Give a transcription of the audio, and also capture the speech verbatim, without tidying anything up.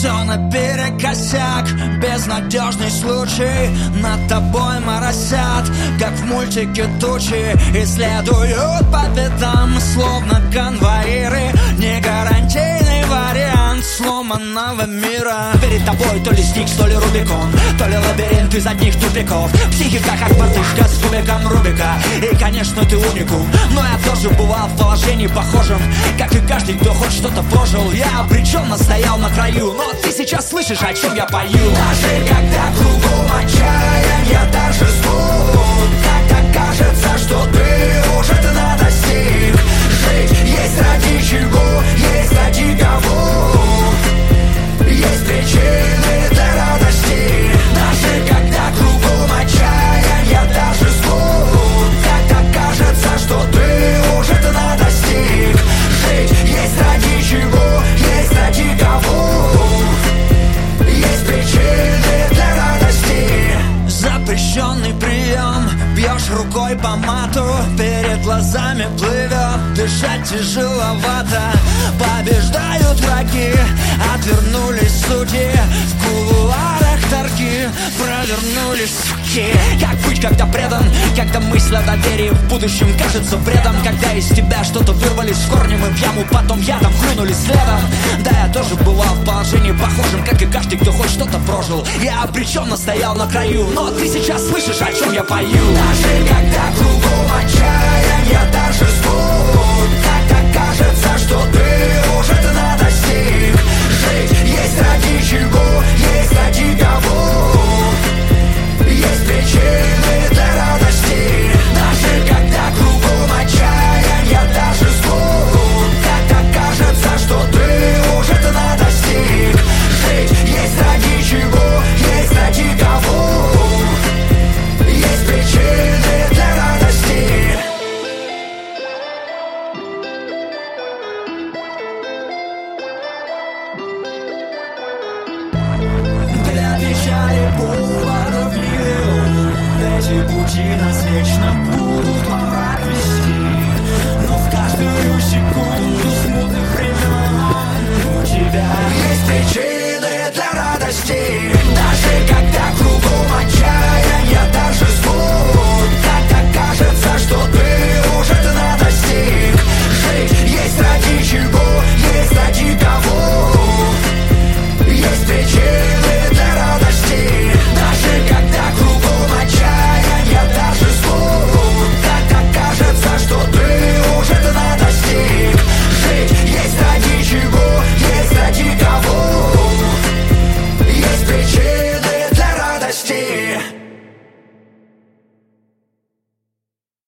Все наперекосяк, безнадежный случай. Над тобой моросят, как в мультике тучи, и следуют по пятам, словно конвоиры. Не гарантийный вариант сломанного мира. Перед тобой то ли Стикс, то ли Рубикон, то ли лабиринт из одних тупиков. Психика как мартышка с кубиком Рубика. И конечно ты уникум, но я тоже бывал в положении похожем, как и каждый, кто хоть что-то прожил. Я обреченно стоял на краю, но ты сейчас слышишь, о чем я пою. Даже когда кругом отчаяние, даже звук, когда кажется, что ты уже дна достиг. Жить есть ради чего, есть ради кого. Есть причины для радости. Даже когда кругом отчаяние, даже звук, когда кажется, что ты уже дна достиг. Жить есть ради чего, есть ради кого. Есть причины для радости. Запрещенный прием, бьешь рукой по мату, перед глазами плывет, дышать тяжеловато. Побеждают враги, отвернулись судьи, в кулуарах торги провернулись суки. Как быть, когда предан, когда мысль о доверии в будущем кажется бредом, когда из тебя что-то вырвались с корнем и в яму потом ядом хлюнули следом. Да, я тоже бывал в положении похожем, как и каждый, кто хоть что-то прожил. Я обреченно стоял на краю, но ты сейчас слышишь, о чем я пою. Даже когда кругом отчаяние, даже звук, когда кажется, что ты уже дна достиг. Жить есть ради чего, есть ради кого. Есть причины для радости. Даже когда кругом отчаяние, даже звук, когда кажется, что ты уже дна достиг. Жить есть ради чего, есть ради кого. Есть причины для радости. Для печали поводов миллион. Эти пути нас вечно будут мрак вести. Но в каждую секунду смутных времен у тебя есть причины для радости. Даже когда кругом отчаяние, даже звук, когда кажется, что ты уже дна достиг. Жить есть ради чего, есть ради кого. Есть причины для радости. Даже когда кругом отчаяние, даже звук, когда кажется, что ты уже дна достиг. Жить есть ради чего, есть ради кого. Есть причины для радости.